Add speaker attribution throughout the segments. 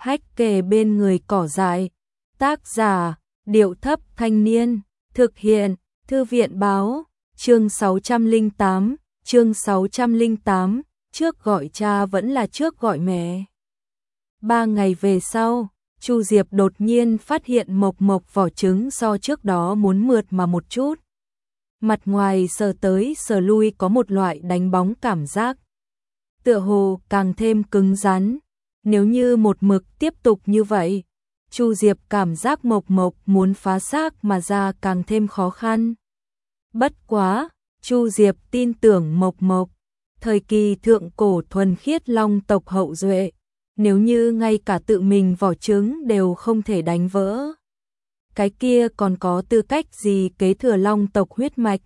Speaker 1: Hách kề bên người cỏ dại. Tác giả, Điệu Thấp Thanh Niên. Thực hiện, Thư viện Báo. Chương 608, trước gọi cha vẫn là trước gọi mẹ. 3 ngày về sau, Chu Diệp đột nhiên phát hiện Mộc Mộc vỏ trứng so trước đó muốn mượt mà một chút. Mặt ngoài sờ tới sờ lui có một loại đánh bóng cảm giác. Tựa hồ càng thêm cứng rắn. Nếu như một mực tiếp tục như vậy, Chu Diệp cảm giác Mộc Mộc muốn phá xác mà ra càng thêm khó khăn. Bất quá, Chu Diệp tin tưởng Mộc Mộc, thời kỳ thượng cổ thuần khiết long tộc hậu duệ, nếu như ngay cả tự mình vỏ trứng đều không thể đánh vỡ, cái kia còn có tư cách gì kế thừa long tộc huyết mạch.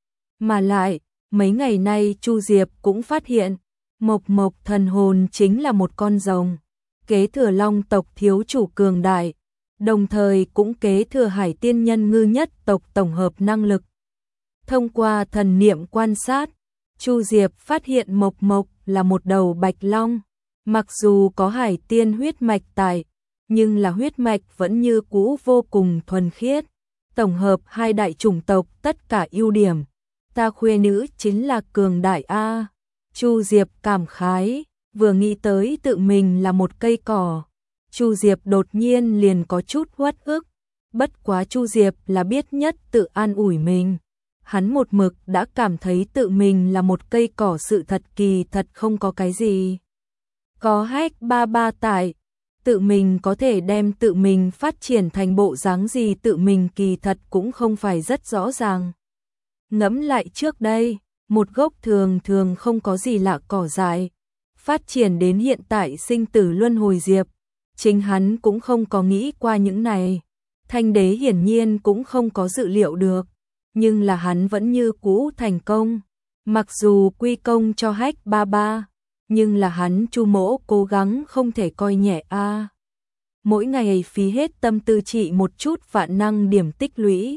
Speaker 1: Mà lại, mấy ngày nay Chu Diệp cũng phát hiện, Mộc Mộc thần hồn chính là một con rồng, kế thừa long tộc thiếu chủ cường đại, đồng thời cũng kế thừa Hải Tiên Nhân Ngư nhất tộc tổng hợp năng lực. Thông qua thần niệm quan sát, Chu Diệp phát hiện Mộc Mộc là một đầu bạch long, mặc dù có Hải Tiên huyết mạch tại, nhưng là huyết mạch vẫn như cũ vô cùng thuần khiết, tổng hợp hai đại chủng tộc tất cả ưu điểm. Ta khuê nữ chính là cường đại a. Chu Diệp cảm khái, vừa nghĩ tới tự mình là một cây cỏ, Chu Diệp đột nhiên liền có chút uất ức. Bất quá Chu Diệp là biết nhất tự an ủi mình. Hắn một mực đã cảm thấy tự mình là một cây cỏ, sự thật kỳ thật không có cái gì. Có Hách ba ba tại, tự mình có thể đem tự mình phát triển thành bộ dáng gì tự mình kỳ thật cũng không phải rất rõ ràng. Ngẫm lại trước đây, một gốc thường thường không có gì lạ cỏ dại, phát triển đến hiện tại sinh tử luân hồi diệp, chính hắn cũng không có nghĩ qua những này. Thanh đế hiển nhiên cũng không có dự liệu được, nhưng là hắn vẫn như cũ thành công. Mặc dù quy công cho Hách ba ba, nhưng là hắn Chu mỗ cố gắng không thể coi nhẹ a. Mỗi ngày phí hết tâm tư trị một chút vạn năng điểm tích lũy.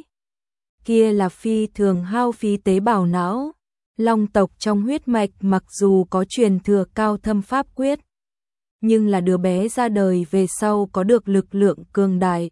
Speaker 1: Kia là phi thường hao phí tế bào não. Long tộc trong huyết mạch mặc dù có truyền thừa cao thâm pháp quyết, nhưng là đứa bé ra đời về sau có được lực lượng cường đại,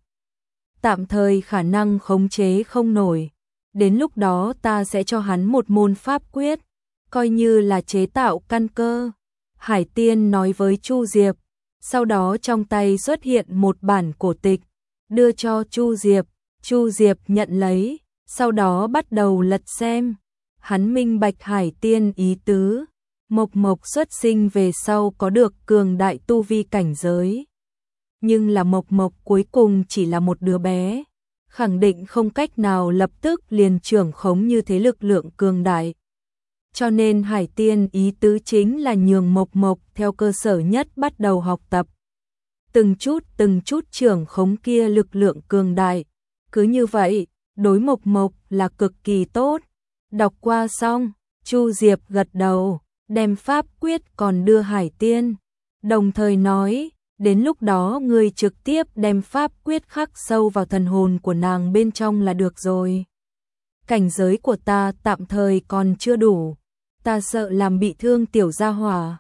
Speaker 1: tạm thời khả năng khống chế không nổi. Đến lúc đó ta sẽ cho hắn một môn pháp quyết, coi như là chế tạo căn cơ. Hải Tiên nói với Chu Diệp, sau đó trong tay xuất hiện một bản cổ tịch, đưa cho Chu Diệp. Chu Diệp nhận lấy, sau đó bắt đầu lật xem. Hắn minh bạch Hải Tiên ý tứ, Mộc Mộc xuất sinh về sau có được cường đại tu vi cảnh giới. Nhưng là Mộc Mộc cuối cùng chỉ là một đứa bé, khẳng định không cách nào lập tức liền trưởng khống như thế lực lượng cường đại. Cho nên Hải Tiên ý tứ chính là nhường Mộc Mộc theo cơ sở nhất bắt đầu học tập. Từng chút trưởng khống kia lực lượng cường đại. Cứ như vậy, đối Mộc Mộc là cực kỳ tốt. Đọc qua xong, Chu Diệp gật đầu, đem pháp quyết còn đưa Hải Tiên. Đồng thời nói, đến lúc đó ngươi trực tiếp đem pháp quyết khắc sâu vào thần hồn của nàng bên trong là được rồi. Cảnh giới của ta tạm thời còn chưa đủ, ta sợ làm bị thương tiểu gia hỏa.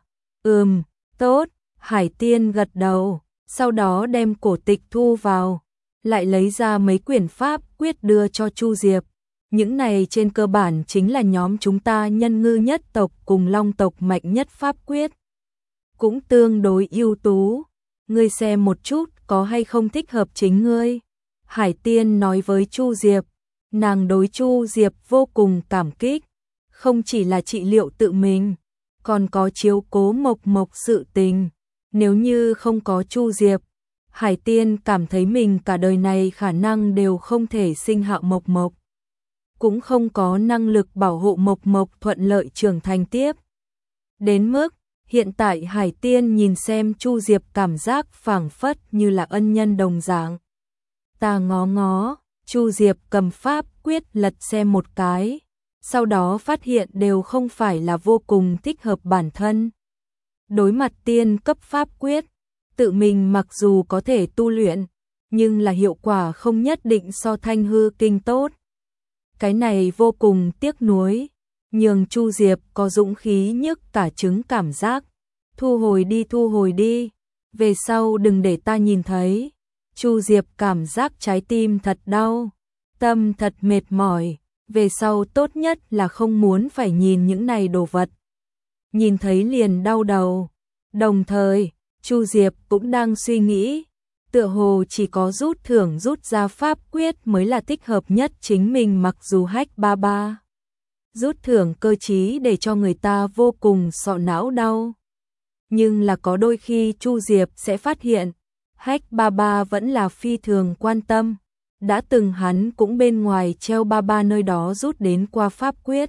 Speaker 1: Tốt, Hải Tiên gật đầu, sau đó đem cổ tịch thu vào, lại lấy ra mấy quyển pháp quyết đưa cho Chu Diệp. Những này trên cơ bản chính là nhóm chúng ta Nhân Ngư nhất tộc cùng Long tộc mạnh nhất pháp quyết, cũng tương đối ưu tú. Ngươi xem một chút có hay không thích hợp chính ngươi. Hải Tiên nói với Chu Diệp, nàng đối Chu Diệp vô cùng cảm kích, không chỉ là trị liệu tự mình, còn có chiếu cố Mộc Mộc sự tình. Nếu như không có Chu Diệp, Hải Tiên cảm thấy mình cả đời này khả năng đều không thể sinh hạ Mộc Mộc, cũng không có năng lực bảo hộ Mộc Mộc thuận lợi trưởng thành tiếp. Đến mức hiện tại Hải Tiên nhìn xem Chu Diệp cảm giác phảng phất như là ân nhân đồng dạng. Ta ngó, Chu Diệp cầm pháp quyết lật xem một cái, sau đó phát hiện đều không phải là vô cùng thích hợp bản thân. Đối mặt tiên cấp pháp quyết, tự mình mặc dù có thể tu luyện, nhưng là hiệu quả không nhất định so Thanh Hư Kinh tốt. Cái này vô cùng tiếc nuối, nhường Chu Diệp có dũng khí nhức cả trứng cảm giác. Thu hồi đi. về sau đừng để ta nhìn thấy. Chu Diệp cảm giác trái tim thật đau, tâm thật mệt mỏi, về sau tốt nhất là không muốn phải nhìn những này đồ vật. Nhìn thấy liền đau đầu. Đồng thời, Chu Diệp cũng đang suy nghĩ, tựa hồ chỉ có rút thưởng rút ra pháp quyết mới là thích hợp nhất chính mình, mặc dù Hách Ba Ba rút thưởng cơ trí để cho người ta vô cùng sọ não đau. Nhưng là có đôi khi Chu Diệp sẽ phát hiện, Hách Ba Ba vẫn là phi thường quan tâm. Đã từng hắn cũng bên ngoài treo Ba Ba nơi đó rút đến qua pháp quyết.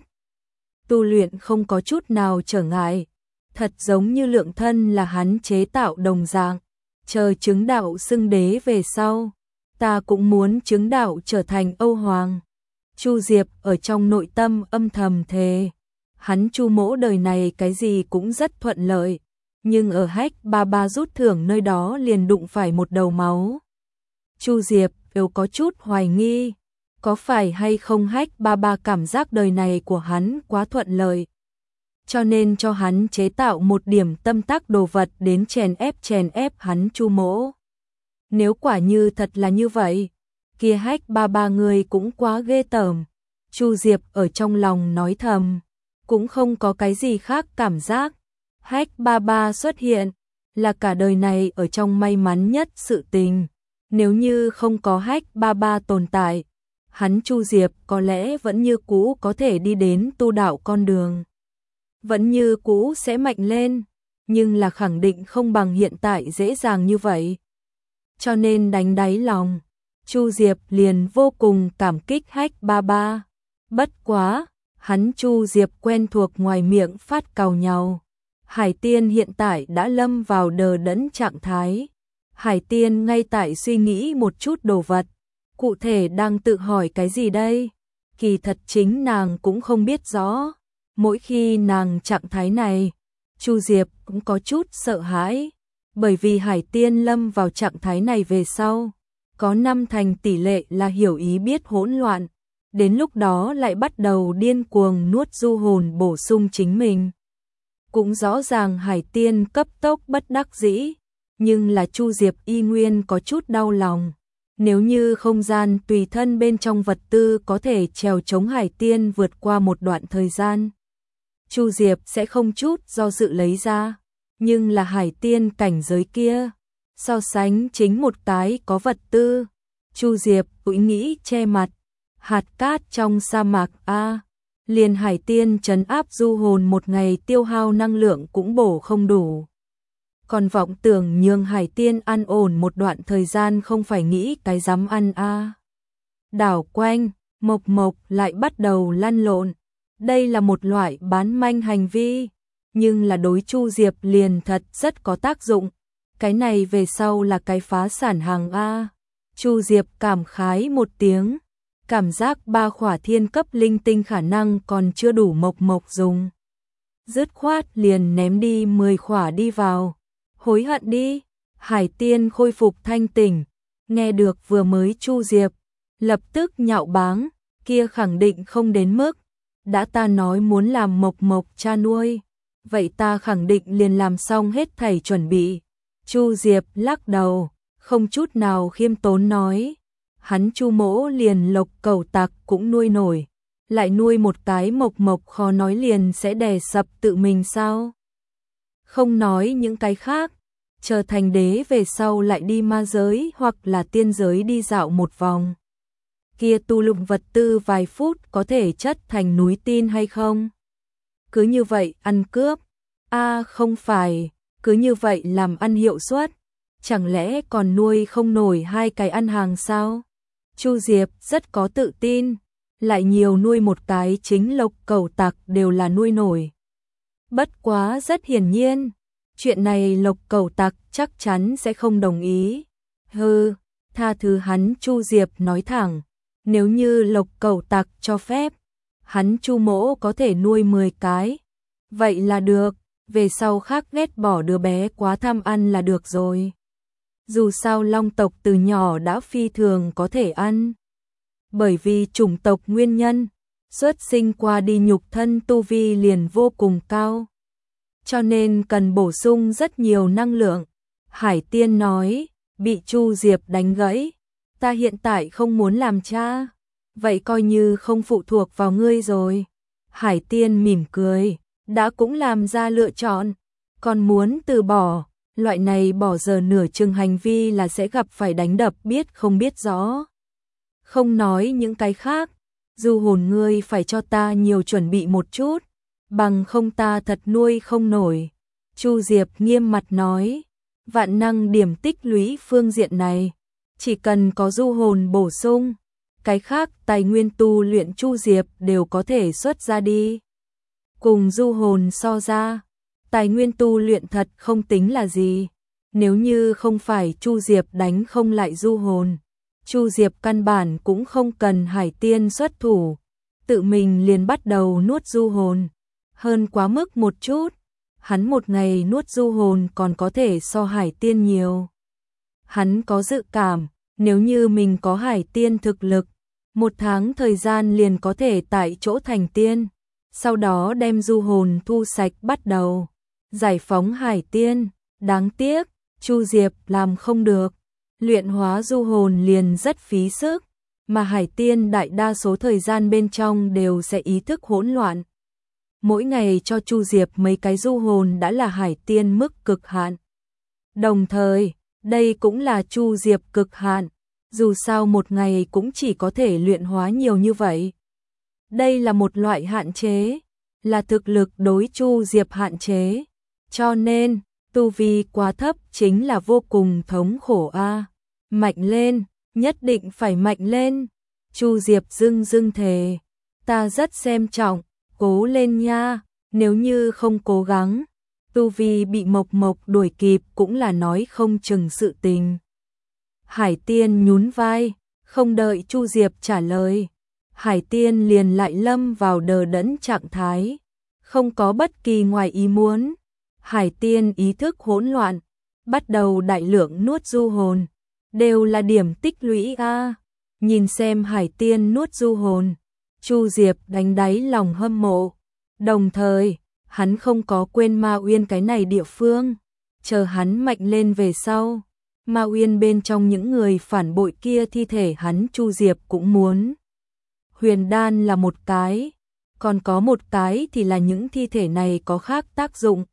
Speaker 1: Tu luyện không có chút nào trở ngại, thật giống như lượng thân là hắn chế tạo đồng dạng. Chờ chứng đạo xưng đế về sau, ta cũng muốn chứng đạo trở thành Âu Hoàng. Chu Diệp ở trong nội tâm âm thầm thề, hắn Chu mỗ đời này cái gì cũng rất thuận lợi, nhưng ở Hách Ba Ba rút thưởng nơi đó liền đụng phải một đầu máu. Chu Diệp đều có chút hoài nghi, có phải hay không Hách Ba Ba cảm giác đời này của hắn quá thuận lợi, cho nên cho hắn chế tạo một điểm tâm tắc đồ vật đến chèn ép hắn Chu mỗ. Nếu quả như thật là như vậy, kia Hách Ba Ba người cũng quá ghê tởm. Chu Diệp ở trong lòng nói thầm, cũng không có cái gì khác cảm giác. Hách Ba Ba xuất hiện là cả đời này ở trong may mắn nhất sự tình. Nếu như không có Hách Ba Ba tồn tại, hắn Chu Diệp có lẽ vẫn như cũ có thể đi đến tu đạo con đường, vẫn như cũ sẽ mạnh lên, nhưng là khẳng định không bằng hiện tại dễ dàng như vậy. Cho nên đánh đáy lòng, Chu Diệp liền vô cùng cảm kích Hách Ba Ba. Bất quá, hắn Chu Diệp quen thuộc ngoài miệng phát càu nhàu. Hải Tiên hiện tại đã lâm vào đờ đẫn trạng thái. Hải Tiên ngay tại suy nghĩ một chút đồ vật, cụ thể đang tự hỏi cái gì đây? Kỳ thật chính nàng cũng không biết rõ. Mỗi khi nàng trạng thái này, Chu Diệp cũng có chút sợ hãi, bởi vì Hải Tiên lâm vào trạng thái này về sau, có 5 thành tỷ lệ là hiểu ý biết hỗn loạn, đến lúc đó lại bắt đầu điên cuồng nuốt du hồn bổ sung chính mình. Cũng rõ ràng Hải Tiên cấp tốc bất đắc dĩ, nhưng là Chu Diệp y nguyên có chút đau lòng. Nếu như không gian tùy thân bên trong vật tư có thể trèo chống Hải Tiên vượt qua một đoạn thời gian, Chu Diệp sẽ không chút do dự lấy ra. Nhưng là Hải Tiên cảnh giới kia, so sánh chính một cái có vật tư, Chu Diệp cũng nghĩ che mặt. Hạt cát trong sa mạc a, liền Hải Tiên trấn áp du hồn một ngày tiêu hao năng lượng cũng bổ không đủ. Còn vọng tưởng nhường Hải Tiên ăn ổn một đoạn thời gian không phải nghĩ cái dám ăn a. Đảo quanh, Mộc Mộc lại bắt đầu lăn lộn. Đây là một loại bán manh hành vi, nhưng là đối Chu Diệp liền thật rất có tác dụng. Cái này về sau là cái phá sản hàng a. Chu Diệp cảm khái một tiếng, cảm giác 3 khỏa thiên cấp linh tinh khả năng còn chưa đủ Mộc Mộc dùng. Dứt khoát liền ném đi 10 khỏa đi vào. Hối hận đi. Hải Tiên khôi phục thanh tỉnh, nghe được vừa mới Chu Diệp, lập tức nhạo báng, kia khẳng định không đến mức. Đã ta nói muốn làm Mộc Mộc cha nuôi, vậy ta khẳng định liền làm xong hết thảy chuẩn bị. Chu Diệp lắc đầu, không chút nào khiêm tốn nói, hắn Chu mỗ liền lộc cẩu tặc cũng nuôi nổi, lại nuôi một cái Mộc Mộc khó nói liền sẽ đè sập tự mình sao? Không nói những cái khác, trở thành đế về sau lại đi ma giới hoặc là tiên giới đi dạo một vòng. Kia tu luyện vật tư vài phút có thể chất thành núi tin hay không? Cứ như vậy ăn cướp? Không phải, cứ như vậy làm ăn hiệu suất, chẳng lẽ còn nuôi không nổi 2 cái ăn hàng sao? Chu Diệp rất có tự tin, lại nhiều nuôi một cái chính lộc cẩu tặc đều là nuôi nổi. Bất quá rất hiển nhiên, chuyện này lộc cẩu tặc chắc chắn sẽ không đồng ý. Hừ, tha thứ hắn. Chu Diệp nói thẳng, nếu như lộc cẩu tặc cho phép, hắn Chu mỗ có thể nuôi 10 cái. Vậy là được, về sau khác ghét bỏ đứa bé quá tham ăn là được rồi. Dù sao long tộc từ nhỏ đã phi thường có thể ăn. Bởi vì chủng tộc nguyên nhân, xuất sinh qua đi nhục thân tu vi liền vô cùng cao. Cho nên cần bổ sung rất nhiều năng lượng. Hải Tiên nói, bị Chu Diệp đánh gãy. Ta hiện tại không muốn làm cha. Vậy coi như không phụ thuộc vào ngươi rồi. Hải Tiên mỉm cười, đã cũng làm ra lựa chọn. Còn muốn từ bỏ, loại này bỏ giờ nửa chừng hành vi là sẽ gặp phải đánh đập biết không biết rõ. Không nói những cái khác, Du Hồn ngươi phải cho ta nhiều chuẩn bị một chút, bằng không ta thật nuôi không nổi. Chu Diệp nghiêm mặt nói, vạn năng điểm tích lũy phương diện này, chỉ cần có Du Hồn bổ sung, cái khác tài nguyên tu luyện Chu Diệp đều có thể xuất ra đi. Cùng Du Hồn so ra, tài nguyên tu luyện thật không tính là gì. Nếu như không phải Chu Diệp đánh không lại Du Hồn, Chu Diệp căn bản cũng không cần Hải Tiên xuất thủ, tự mình liền bắt đầu nuốt Du Hồn. Hơn quá mức một chút, hắn một ngày nuốt Du Hồn còn có thể so Hải Tiên nhiều. Hắn có dự cảm, nếu như mình có Hải Tiên thực lực, một tháng thời gian liền có thể tại chỗ thành tiên, sau đó đem Du Hồn thu sạch bắt đầu giải phóng Hải Tiên. Đáng tiếc, Chu Diệp làm không được, luyện hóa Du Hồn liền rất phí sức, mà Hải Tiên đại đa số thời gian bên trong đều sẽ ý thức hỗn loạn. Mỗi ngày cho Chu Diệp mấy cái Du Hồn đã là Hải Tiên mức cực hạn. Đồng thời, đây cũng là Chu Diệp cực hạn, dù sao một ngày cũng chỉ có thể luyện hóa nhiều như vậy. Đây là một loại hạn chế, là thực lực đối Chu Diệp hạn chế, cho nên tu vi quá thấp chính là vô cùng thống khổ a. Mạnh lên, nhất định phải mạnh lên. Chu Diệp dưng thề, ta rất xem trọng, cố lên nha, nếu như không cố gắng, tu vi bị Mộc Mộc đuổi kịp cũng là nói không chừng sự tình. Hải Tiên nhún vai, không đợi Chu Diệp trả lời, Hải Tiên liền lại lâm vào đờ đẫn trạng thái, không có bất kỳ ngoài ý muốn. Hải Tiên ý thức hỗn loạn, bắt đầu đại lượng nuốt Du Hồn, đều là điểm tích lũy a. Nhìn xem Hải Tiên nuốt Du Hồn, Chu Diệp đánh đáy lòng hâm mộ, đồng thời, hắn không có quên Ma Uyên cái này địa phương, chờ hắn mạnh lên về sau, Ma Uyên bên trong những người phản bội kia thi thể hắn Chu Diệp cũng muốn. Huyền đan là một cái, còn có một cái thì là những thi thể này có khác tác dụng.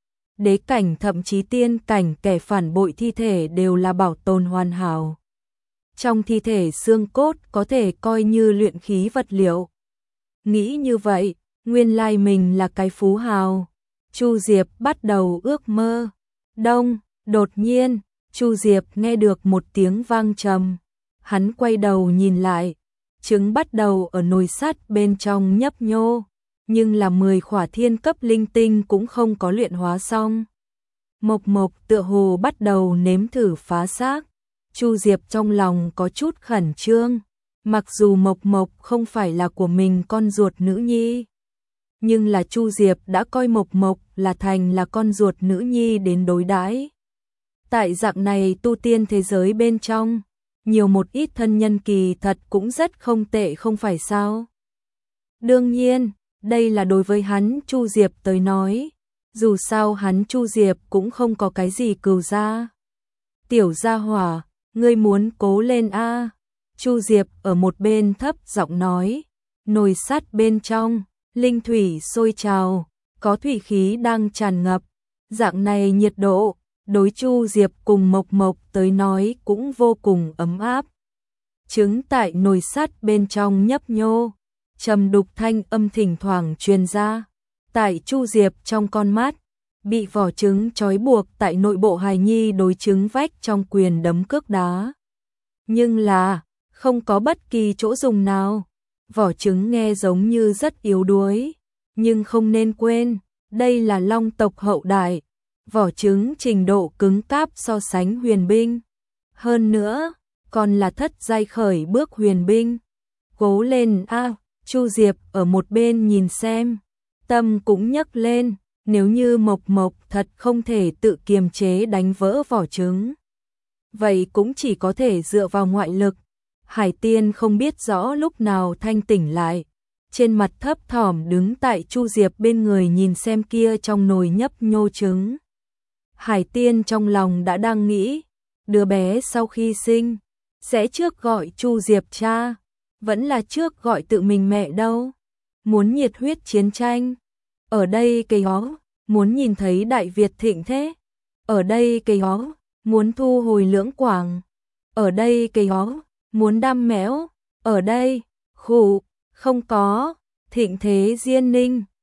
Speaker 1: Đế cảnh thậm chí tiên cảnh kẻ phản bội thi thể đều là bảo tồn hoàn hảo. Trong thi thể xương cốt có thể coi như luyện khí vật liệu. Nghĩ như vậy, nguyên lai mình là cái phú hào. Chu Diệp bắt đầu ước mơ. Đông, đột nhiên, Chu Diệp nghe được một tiếng vang trầm. Hắn quay đầu nhìn lại, trứng bắt đầu ở nồi sắt bên trong nhấp nhô, nhưng là 10 khỏa thiên cấp linh tinh cũng không có luyện hóa xong. Mộc Mộc tựa hồ bắt đầu nếm thử phá xác. Chu Diệp trong lòng có chút khẩn trương, mặc dù Mộc Mộc không phải là của mình con ruột nữ nhi, nhưng là Chu Diệp đã coi Mộc Mộc là thành là con ruột nữ nhi đến đối đãi. Tại dạng này tu tiên thế giới bên trong, nhiều một ít thân nhân kỳ thật cũng rất không tệ không phải sao? Đương nhiên, đây là đối với hắn Chu Diệp tới nói, dù sao hắn Chu Diệp cũng không có cái gì cừu gia. Tiểu gia hỏa, ngươi muốn cố lên a. Chu Diệp ở một bên thấp giọng nói, nồi sắt bên trong, linh thủy sôi trào, có thủy khí đang tràn ngập, dạng này nhiệt độ, đối Chu Diệp cùng Mộc Mộc tới nói cũng vô cùng ấm áp. Trứng tại nồi sắt bên trong nhấp nhô, trầm đục thanh âm thỉnh thoảng truyền ra. Tại Chu Diệp trong con mắt, bị vỏ trứng trói buộc tại nội bộ hài nhi đối trứng vách trong quyền đấm cước đá. Nhưng là, không có bất kỳ chỗ dùng nào. Vỏ trứng nghe giống như rất yếu đuối, nhưng không nên quên, đây là long tộc hậu đại. Vỏ trứng trình độ cứng cáp so sánh huyền binh. Hơn nữa, còn là thất giai khởi bước huyền binh. Cố lên a. Chu Diệp ở một bên nhìn xem, tâm cũng nhấc lên, nếu như Mộc Mộc thật không thể tự kiềm chế đánh vỡ vỏ trứng, vậy cũng chỉ có thể dựa vào ngoại lực. Hải Tiên không biết rõ lúc nào thanh tỉnh lại, trên mặt thấp thỏm đứng tại Chu Diệp bên người nhìn xem kia trong nồi nhấp nhô trứng. Hải Tiên trong lòng đã đang nghĩ, đứa bé sau khi sinh, sẽ trước gọi Chu Diệp cha, vẫn là trước gọi tự mình mẹ đâu. Muốn nhiệt huyết chiến tranh, ở đây cây ó, muốn nhìn thấy Đại Việt thịnh thế, ở đây cây ó, muốn thu hồi Lưỡng Quảng, ở đây cây ó, muốn đam mẽo, ở đây, khụ, không có, thịnh thế Diên Ninh.